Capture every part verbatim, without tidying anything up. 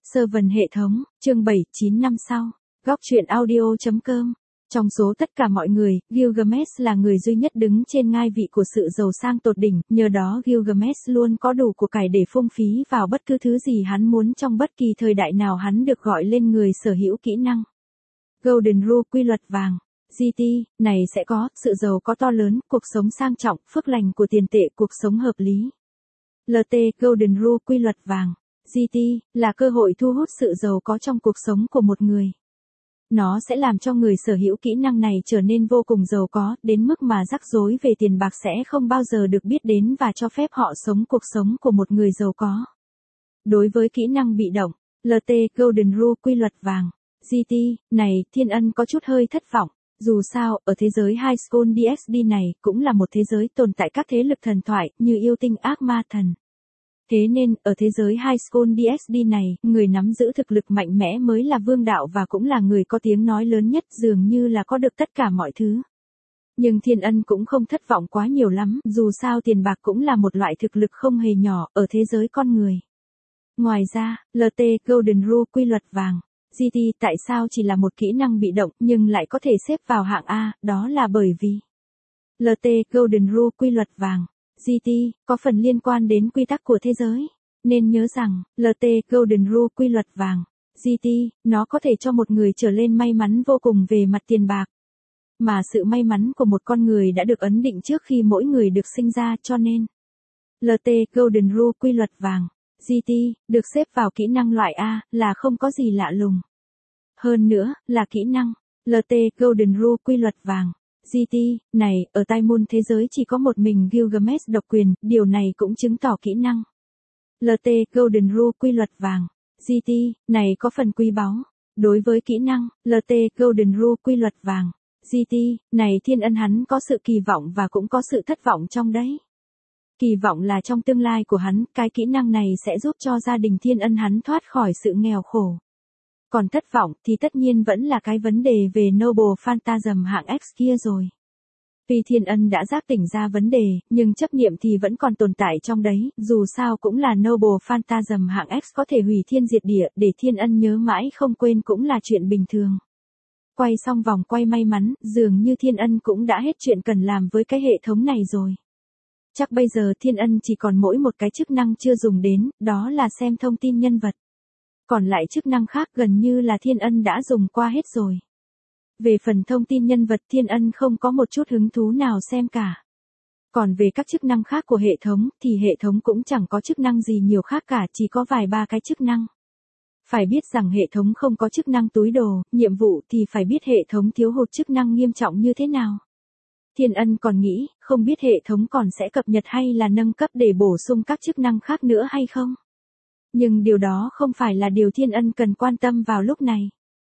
Servant hệ thống, chương bảy chín năm sau. Góc truyện audio chấm com. Trong số tất cả mọi người, Gilgamesh là người duy nhất đứng trên ngai vị của sự giàu sang tột đỉnh, nhờ đó Gilgamesh luôn có đủ của cải để phung phí vào bất cứ thứ gì hắn muốn trong bất kỳ thời đại nào. Hắn được gọi lên người sở hữu kỹ năng Golden Rule, quy luật vàng. giê tê, này sẽ có, sự giàu có to lớn, cuộc sống sang trọng, phước lành của tiền tệ, cuộc sống hợp lý. lờ tê, Golden Rule, quy luật vàng. giê tê, là cơ hội thu hút sự giàu có trong cuộc sống của một người. Nó sẽ làm cho người sở hữu kỹ năng này trở nên vô cùng giàu có, đến mức mà rắc rối về tiền bạc sẽ không bao giờ được biết đến và cho phép họ sống cuộc sống của một người giàu có. Đối với kỹ năng bị động, lờ tê, Golden Rule, quy luật vàng. giê tê, này, Thiên Ân có chút hơi thất vọng. Dù sao, ở thế giới High School đê ích đê này, cũng là một thế giới tồn tại các thế lực thần thoại, như yêu tinh, ác ma thần. Thế nên, ở thế giới High School đê ích đê này, người nắm giữ thực lực mạnh mẽ mới là vương đạo và cũng là người có tiếng nói lớn nhất, dường như là có được tất cả mọi thứ. Nhưng Thiên Ân cũng không thất vọng quá nhiều lắm, dù sao tiền bạc cũng là một loại thực lực không hề nhỏ, ở thế giới con người. Ngoài ra, lờ tê, Golden Rule, quy luật vàng. giê tê tại sao chỉ là một kỹ năng bị động nhưng lại có thể xếp vào hạng A, đó là bởi vì lờ tê, Golden Rule, quy luật vàng. giê tê, có phần liên quan đến quy tắc của thế giới. Nên nhớ rằng, lờ tê, Golden Rule, quy luật vàng. giê tê, nó có thể cho một người trở lên may mắn vô cùng về mặt tiền bạc. Mà sự may mắn của một con người đã được ấn định trước khi mỗi người được sinh ra, cho nên lờ tê, Golden Rule, quy luật vàng. giê tê, được xếp vào kỹ năng loại A, là không có gì lạ lùng. Hơn nữa, là kỹ năng lờ tê, Golden Rule, quy luật vàng. giê tê, này, ở tai môn thế giới chỉ có một mình Gilgamesh độc quyền, điều này cũng chứng tỏ kỹ năng lờ tê, Golden Rule, quy luật vàng. giê tê, này có phần quý báu. Đối với kỹ năng lờ tê, Golden Rule, quy luật vàng. giê tê, này Thiên Ân hắn có sự kỳ vọng và cũng có sự thất vọng trong đấy. Kỳ vọng là trong tương lai của hắn, cái kỹ năng này sẽ giúp cho gia đình Thiên Ân hắn thoát khỏi sự nghèo khổ. Còn thất vọng thì tất nhiên vẫn là cái vấn đề về Noble Phantasm hạng X kia rồi. Tuy Thiên Ân đã giác tỉnh ra vấn đề, nhưng chấp niệm thì vẫn còn tồn tại trong đấy, dù sao cũng là Noble Phantasm hạng X có thể hủy thiên diệt địa, để Thiên Ân nhớ mãi không quên cũng là chuyện bình thường. Quay xong vòng quay may mắn, dường như Thiên Ân cũng đã hết chuyện cần làm với cái hệ thống này rồi. Chắc bây giờ Thiên Ân chỉ còn mỗi một cái chức năng chưa dùng đến, đó là xem thông tin nhân vật. Còn lại chức năng khác gần như là Thiên Ân đã dùng qua hết rồi. Về phần thông tin nhân vật Thiên Ân không có một chút hứng thú nào xem cả. Còn về các chức năng khác của hệ thống thì hệ thống cũng chẳng có chức năng gì nhiều khác cả, chỉ có vài ba cái chức năng. Phải biết rằng hệ thống không có chức năng túi đồ, nhiệm vụ thì phải biết hệ thống thiếu hụt chức năng nghiêm trọng như thế nào. Thiên Ân còn nghĩ, không biết hệ thống còn sẽ cập nhật hay là nâng cấp để bổ sung các chức năng khác nữa hay không. Nhưng điều đó không phải là điều Thiên Ân cần quan tâm vào lúc này.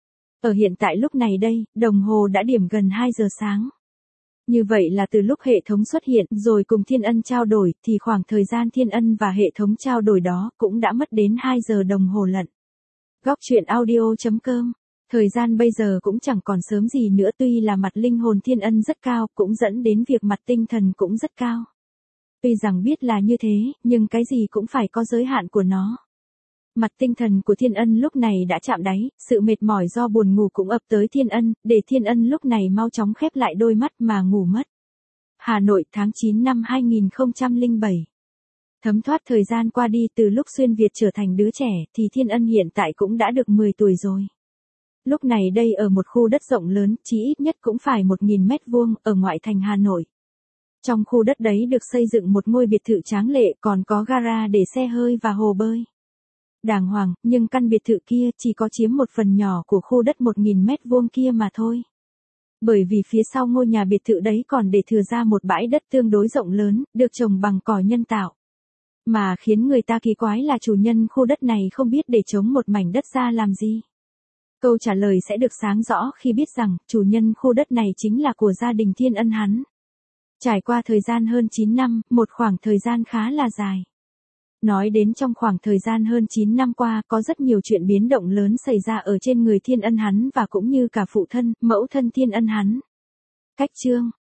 Ở hiện tại lúc này đây, đồng hồ đã điểm gần hai giờ sáng. Như vậy là từ lúc hệ thống xuất hiện rồi cùng Thiên Ân trao đổi thì khoảng thời gian Thiên Ân và hệ thống trao đổi đó cũng đã mất đến hai giờ đồng hồ lận. Góc truyện audio chấm com. Thời gian bây giờ cũng chẳng còn sớm gì nữa, tuy là mặt linh hồn Thiên Ân rất cao, cũng dẫn đến việc mặt tinh thần cũng rất cao. Tuy rằng biết là như thế, nhưng cái gì cũng phải có giới hạn của nó. Mặt tinh thần của Thiên Ân lúc này đã chạm đáy, sự mệt mỏi do buồn ngủ cũng ập tới Thiên Ân, để Thiên Ân lúc này mau chóng khép lại đôi mắt mà ngủ mất. Hà Nội tháng chín năm hai nghìn không trăm lẻ bảy. Thấm thoát thời gian qua đi, từ lúc xuyên Việt trở thành đứa trẻ thì Thiên Ân hiện tại cũng đã được mười tuổi rồi. Lúc này đây ở một khu đất rộng lớn, chỉ ít nhất cũng phải một nghìn mét vuông, ở ngoại thành Hà Nội. Trong khu đất đấy được xây dựng một ngôi biệt thự tráng lệ, còn có gara để xe hơi và hồ bơi. Đàng hoàng, nhưng căn biệt thự kia chỉ có chiếm một phần nhỏ của khu đất một nghìn mét vuông kia mà thôi. Bởi vì phía sau ngôi nhà biệt thự đấy còn để thừa ra một bãi đất tương đối rộng lớn, được trồng bằng cỏ nhân tạo. Mà khiến người ta kỳ quái là chủ nhân khu đất này không biết để trống một mảnh đất ra làm gì. Câu trả lời sẽ được sáng rõ khi biết rằng, chủ nhân khu đất này chính là của gia đình Thiên Ân hắn. Trải qua thời gian hơn chín năm, một khoảng thời gian khá là dài. Nói đến trong khoảng thời gian hơn chín năm qua, có rất nhiều chuyện biến động lớn xảy ra ở trên người Thiên Ân hắn và cũng như cả phụ thân, mẫu thân Thiên Ân hắn. Cách chương